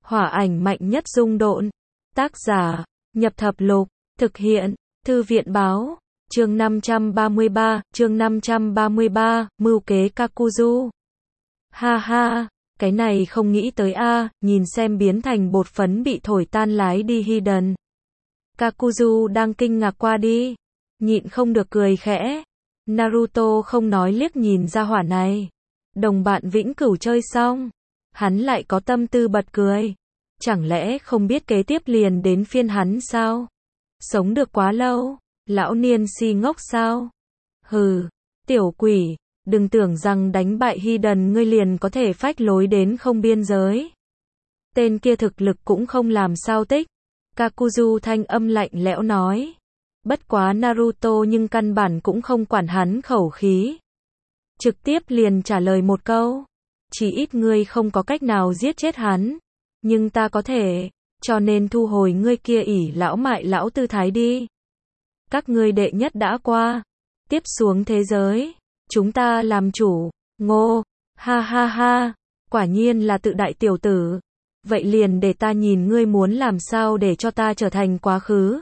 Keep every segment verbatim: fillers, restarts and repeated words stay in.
Hỏa ảnh mạnh nhất rung độn. Tác giả, Nhập Thập Lục, thực hiện, Thư viện Báo, chương năm trăm ba mươi ba, chương năm trăm ba mươi ba, mưu kế Kakuzu. Ha ha, cái này không nghĩ tới a, nhìn xem biến thành bột phấn bị thổi tan lái đi Hiden. Kakuzu đang kinh ngạc qua đi, nhịn không được cười khẽ. Naruto không nói liếc nhìn ra hỏa này. Đồng bạn vĩnh cửu chơi xong, hắn lại có tâm tư bật cười. Chẳng lẽ không biết kế tiếp liền đến phiên hắn sao? Sống được quá lâu, lão niên si ngốc sao? Hừ, tiểu quỷ, đừng tưởng rằng đánh bại Hiden ngươi liền có thể phách lối đến không biên giới. Tên kia thực lực cũng không làm sao tích. Kakuzu thanh âm lạnh lẽo nói. Bất quá Naruto nhưng căn bản cũng không quản hắn khẩu khí. Trực tiếp liền trả lời một câu. Chỉ ít ngươi không có cách nào giết chết hắn. Nhưng ta có thể, cho nên thu hồi ngươi kia ỷ lão mại lão tư thái đi. Các ngươi đệ nhất đã qua. Tiếp xuống thế giới, chúng ta làm chủ. Ngô, ha ha ha, quả nhiên là tự đại tiểu tử. Vậy liền để ta nhìn ngươi muốn làm sao để cho ta trở thành quá khứ.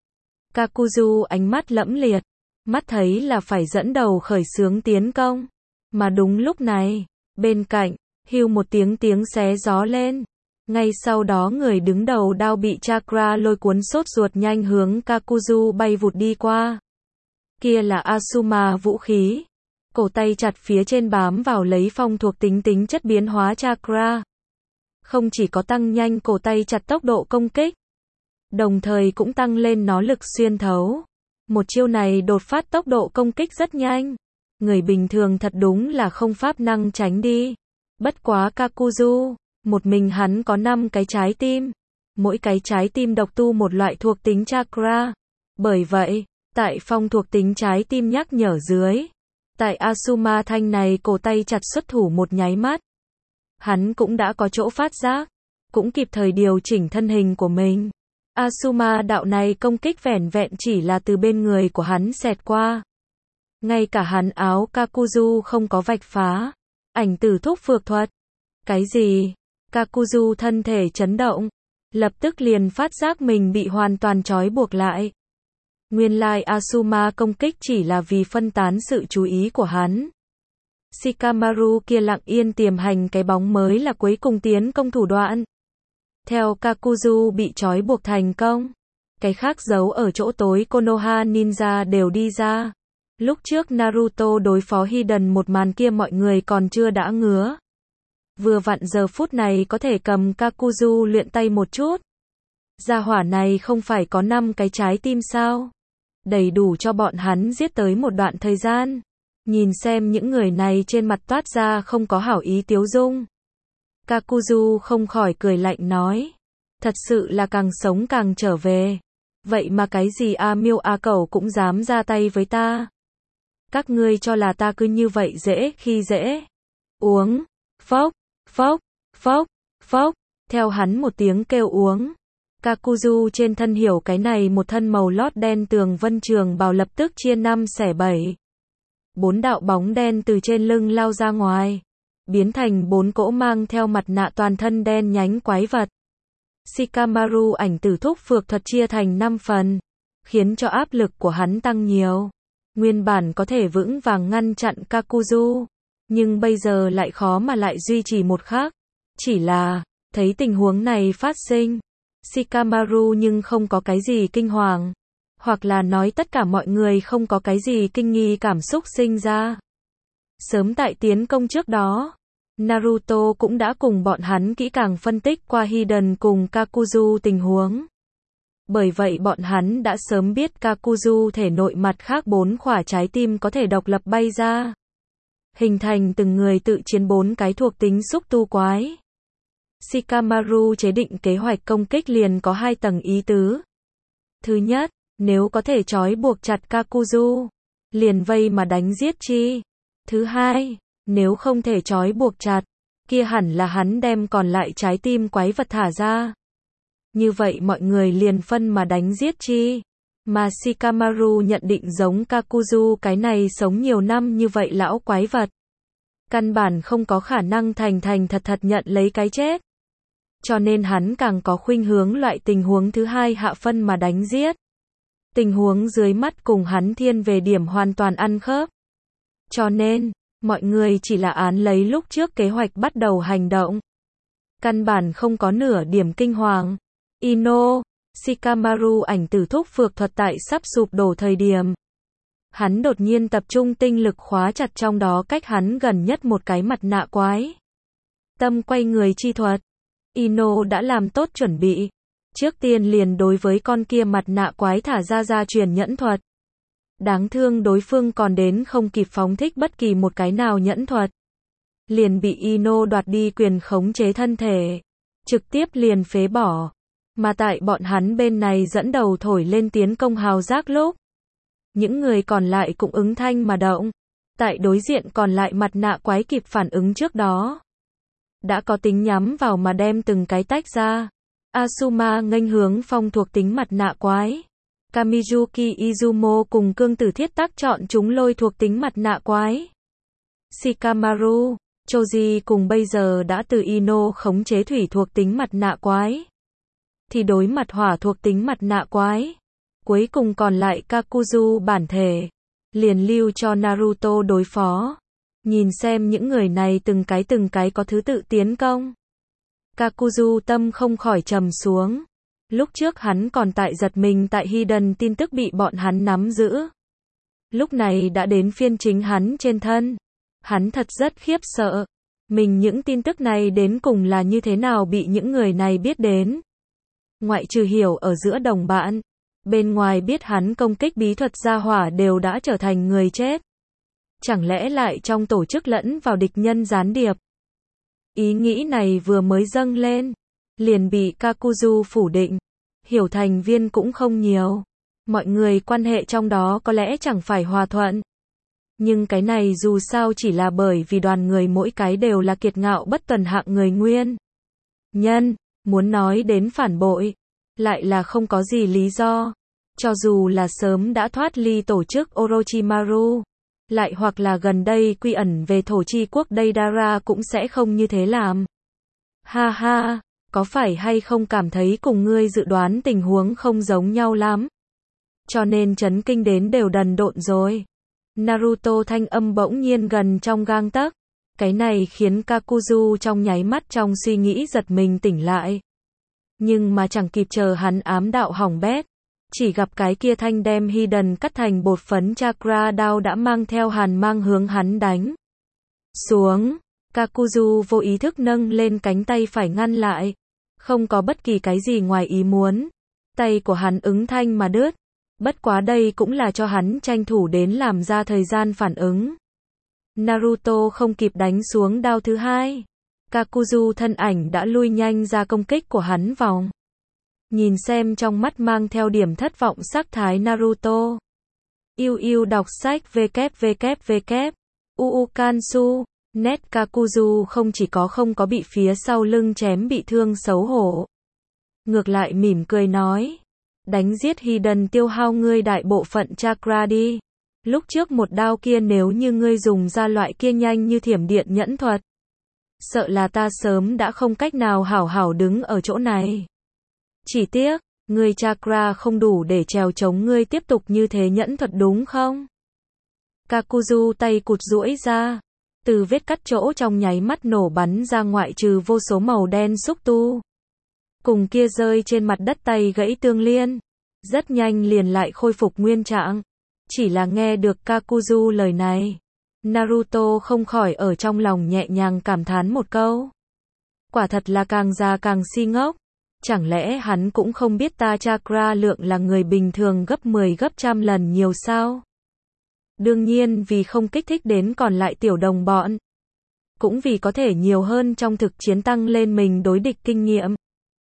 Kakuzu ánh mắt lẫm liệt, mắt thấy là phải dẫn đầu khởi xướng tiến công. Mà đúng lúc này, bên cạnh, hưu một tiếng tiếng xé gió lên. Ngay sau đó người đứng đầu đao bị chakra lôi cuốn sốt ruột nhanh hướng Kakuzu bay vụt đi qua. Kia là Asuma vũ khí. Cổ tay chặt phía trên bám vào lấy phong thuộc tính tính chất biến hóa chakra. Không chỉ có tăng nhanh cổ tay chặt tốc độ công kích, đồng thời cũng tăng lên nó lực xuyên thấu. Một chiêu này đột phát tốc độ công kích rất nhanh. Người bình thường thật đúng là không pháp năng tránh đi. Bất quá Kakuzu, một mình hắn có năm cái trái tim. Mỗi cái trái tim độc tu một loại thuộc tính chakra. Bởi vậy, tại phong thuộc tính trái tim nhắc nhở dưới, tại Asuma thanh này cổ tay chặt xuất thủ một nháy mắt, hắn cũng đã có chỗ phát giác, cũng kịp thời điều chỉnh thân hình của mình. Asuma đạo này công kích vẻn vẹn chỉ là từ bên người của hắn xẹt qua. Ngay cả hắn áo Kakuzu không có vạch phá. Ảnh tử thúc phược thuật. Cái gì? Kakuzu thân thể chấn động. Lập tức liền phát giác mình bị hoàn toàn trói buộc lại. Nguyên lai Asuma công kích chỉ là vì phân tán sự chú ý của hắn. Shikamaru kia lặng yên tiềm hành cái bóng mới là cuối cùng tiến công thủ đoạn. Theo Kakuzu bị trói buộc thành công, cái khác giấu ở chỗ tối Konoha Ninja đều đi ra. Lúc trước Naruto đối phó Hiden một màn kia mọi người còn chưa đã ngứa. Vừa vặn giờ phút này có thể cầm Kakuzu luyện tay một chút. Gia hỏa này không phải có năm cái trái tim sao? Đầy đủ cho bọn hắn giết tới một đoạn thời gian. Nhìn xem những người này trên mặt toát ra không có hảo ý tiếu dung. Kakuzu không khỏi cười lạnh nói. Thật sự là càng sống càng trở về. Vậy mà cái gì A Miêu A Cẩu cũng dám ra tay với ta. Các ngươi cho là ta cứ như vậy dễ khi dễ. Uống. Phốc, phốc, phốc, phốc. Theo hắn một tiếng kêu uống. Kakuzu trên thân hiểu cái này một thân màu lót đen tường vân trường bào lập tức chia năm xẻ bảy. Bốn đạo bóng đen từ trên lưng lao ra ngoài. Biến thành bốn cỗ mang theo mặt nạ toàn thân đen nhánh quái vật. Shikamaru ảnh tử thúc phược thuật chia thành năm phần. Khiến cho áp lực của hắn tăng nhiều. Nguyên bản có thể vững vàng ngăn chặn Kakuzu. Nhưng bây giờ lại khó mà lại duy trì một khắc. Chỉ là, thấy tình huống này phát sinh. Shikamaru nhưng không có cái gì kinh hoàng. Hoặc là nói tất cả mọi người không có cái gì kinh nghi cảm xúc sinh ra. Sớm tại tiến công trước đó, Naruto cũng đã cùng bọn hắn kỹ càng phân tích qua Hiden cùng Kakuzu tình huống. Bởi vậy bọn hắn đã sớm biết Kakuzu thể nội mặt khác bốn khỏa trái tim có thể độc lập bay ra. Hình thành từng người tự chiến bốn cái thuộc tính xúc tu quái. Shikamaru chế định kế hoạch công kích liền có hai tầng ý tứ. Thứ nhất, nếu có thể trói buộc chặt Kakuzu, liền vây mà đánh giết chi. Thứ hai, nếu không thể trói buộc chặt, kia hẳn là hắn đem còn lại trái tim quái vật thả ra. Như vậy mọi người liền phân mà đánh giết chi. Mà Shikamaru nhận định giống Kakuzu cái này sống nhiều năm như vậy lão quái vật. Căn bản không có khả năng thành thành thật thật nhận lấy cái chết. cho nên hắn càng có khuynh hướng loại tình huống thứ hai hạ phân mà đánh giết. Tình huống dưới mắt cùng hắn thiên về điểm hoàn toàn ăn khớp. Cho nên, mọi người chỉ là án lấy lúc trước kế hoạch bắt đầu hành động. Căn bản không có nửa điểm kinh hoàng. Ino, Shikamaru ảnh tử thúc phược thuật tại sắp sụp đổ thời điểm. Hắn đột nhiên tập trung tinh lực khóa chặt trong đó cách hắn gần nhất một cái mặt nạ quái. Tâm quay người chi thuật. Ino đã làm tốt chuẩn bị. Trước tiên liền đối với con kia mặt nạ quái thả ra gia truyền nhẫn thuật. Đáng thương đối phương còn đến không kịp phóng thích bất kỳ một cái nào nhẫn thuật. Liền bị Ino đoạt đi quyền khống chế thân thể. Trực tiếp liền phế bỏ. Mà tại bọn hắn bên này dẫn đầu thổi lên tiến công hào giác lúc. Những người còn lại cũng ứng thanh mà động. Tại đối diện còn lại mặt nạ quái kịp phản ứng trước đó. Đã có tính nhắm vào mà đem từng cái tách ra. Asuma nghênh hướng phong thuộc tính mặt nạ quái. Kamizuki Izumo cùng cương tử thiết tác chọn chúng lôi thuộc tính mặt nạ quái. Shikamaru, Choji cùng bây giờ đã từ Ino khống chế thủy thuộc tính mặt nạ quái. Thì đối mặt hỏa thuộc tính mặt nạ quái. Cuối cùng còn lại Kakuzu bản thể. Liền lưu cho Naruto đối phó. Nhìn xem những người này từng cái từng cái có thứ tự tiến công. Kakuzu tâm không khỏi trầm xuống. Lúc trước hắn còn tại giật mình tại Hiden tin tức bị bọn hắn nắm giữ. Lúc này đã đến phiên chính hắn trên thân. Hắn thật rất khiếp sợ. Mình những tin tức này đến cùng là như thế nào bị những người này biết đến. Ngoại trừ hiểu ở giữa đồng bạn. Bên ngoài biết hắn công kích bí thuật gia hỏa đều đã trở thành người chết. Chẳng lẽ lại trong tổ chức lẫn vào địch nhân gián điệp. Ý nghĩ này vừa mới dâng lên. Liền bị Kakuzu phủ định. Hiểu thành viên cũng không nhiều. Mọi người quan hệ trong đó có lẽ chẳng phải hòa thuận. Nhưng cái này dù sao chỉ là bởi vì đoàn người mỗi cái đều là kiệt ngạo bất tuần hạng người nguyên. Nhân, muốn nói đến phản bội. Lại là không có gì lý do. Cho dù là sớm đã thoát ly tổ chức Orochimaru. Lại hoặc là gần đây quy ẩn về thổ chi quốc Deidara cũng sẽ không như thế làm. Ha ha, có phải hay không cảm thấy cùng ngươi dự đoán tình huống không giống nhau lắm? Cho nên chấn kinh đến đều đần độn rồi. Naruto thanh âm bỗng nhiên gần trong gang tấc. Cái này khiến Kakuzu trong nháy mắt trong suy nghĩ giật mình tỉnh lại. Nhưng mà chẳng kịp chờ hắn ám đạo hỏng bét. Chỉ gặp cái kia thanh đem Hiden cắt thành bột phấn chakra đao đã mang theo hàn mang hướng hắn đánh. Xuống, Kakuzu vô ý thức nâng lên cánh tay phải ngăn lại. Không có bất kỳ cái gì ngoài ý muốn. Tay của hắn ứng thanh mà đứt. Bất quá đây cũng là cho hắn tranh thủ đến làm ra thời gian phản ứng. Naruto không kịp đánh xuống đao thứ hai. Kakuzu thân ảnh đã lui nhanh ra công kích của hắn vòng. Nhìn xem trong mắt mang theo điểm thất vọng sắc thái Naruto. Yêu yêu đọc sách www. Uukansu. Net Kakuzu không chỉ có không có bị phía sau lưng chém bị thương xấu hổ. Ngược lại mỉm cười nói. Đánh giết Hiden tiêu hao ngươi đại bộ phận chakra đi. Lúc trước một đao kia nếu như ngươi dùng ra loại kia nhanh như thiểm điện nhẫn thuật. Sợ là ta sớm đã không cách nào hảo hảo đứng ở chỗ này. Chỉ tiếc, ngươi chakra không đủ để trèo chống ngươi tiếp tục như thế nhẫn thuật đúng không? Kakuzu tay cụt duỗi ra. Từ vết cắt chỗ trong nháy mắt nổ bắn ra ngoại trừ vô số màu đen xúc tu. Cùng kia rơi trên mặt đất tay gãy tương liên. Rất nhanh liền lại khôi phục nguyên trạng. Chỉ là nghe được Kakuzu lời này. Naruto không khỏi ở trong lòng nhẹ nhàng cảm thán một câu. Quả thật là càng già càng si ngốc. Chẳng lẽ hắn cũng không biết ta chakra lượng là người bình thường gấp mười gấp trăm lần nhiều sao? Đương nhiên vì không kích thích đến còn lại tiểu đồng bọn. Cũng vì có thể nhiều hơn trong thực chiến tăng lên mình đối địch kinh nghiệm.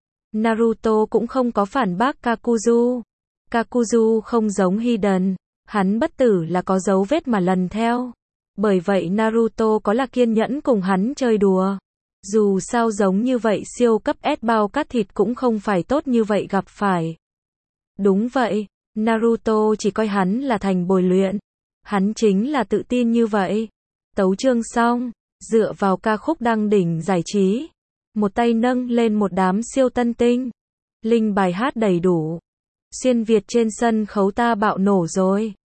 Naruto cũng không có phản bác Kakuzu. Kakuzu không giống Hiden. Hắn bất tử là có dấu vết mà lần theo. Bởi vậy Naruto có là kiên nhẫn cùng hắn chơi đùa. Dù sao giống như vậy siêu cấp S bao cắt thịt cũng không phải tốt như vậy gặp phải. Đúng vậy, Naruto chỉ coi hắn là thành bồi luyện. Hắn chính là tự tin như vậy. Tấu chương xong, dựa vào ca khúc đăng đỉnh giải trí. một tay nâng lên một đám siêu tân tinh. Linh bài hát đầy đủ. Xuyên Việt trên sân khấu ta bạo nổ rồi.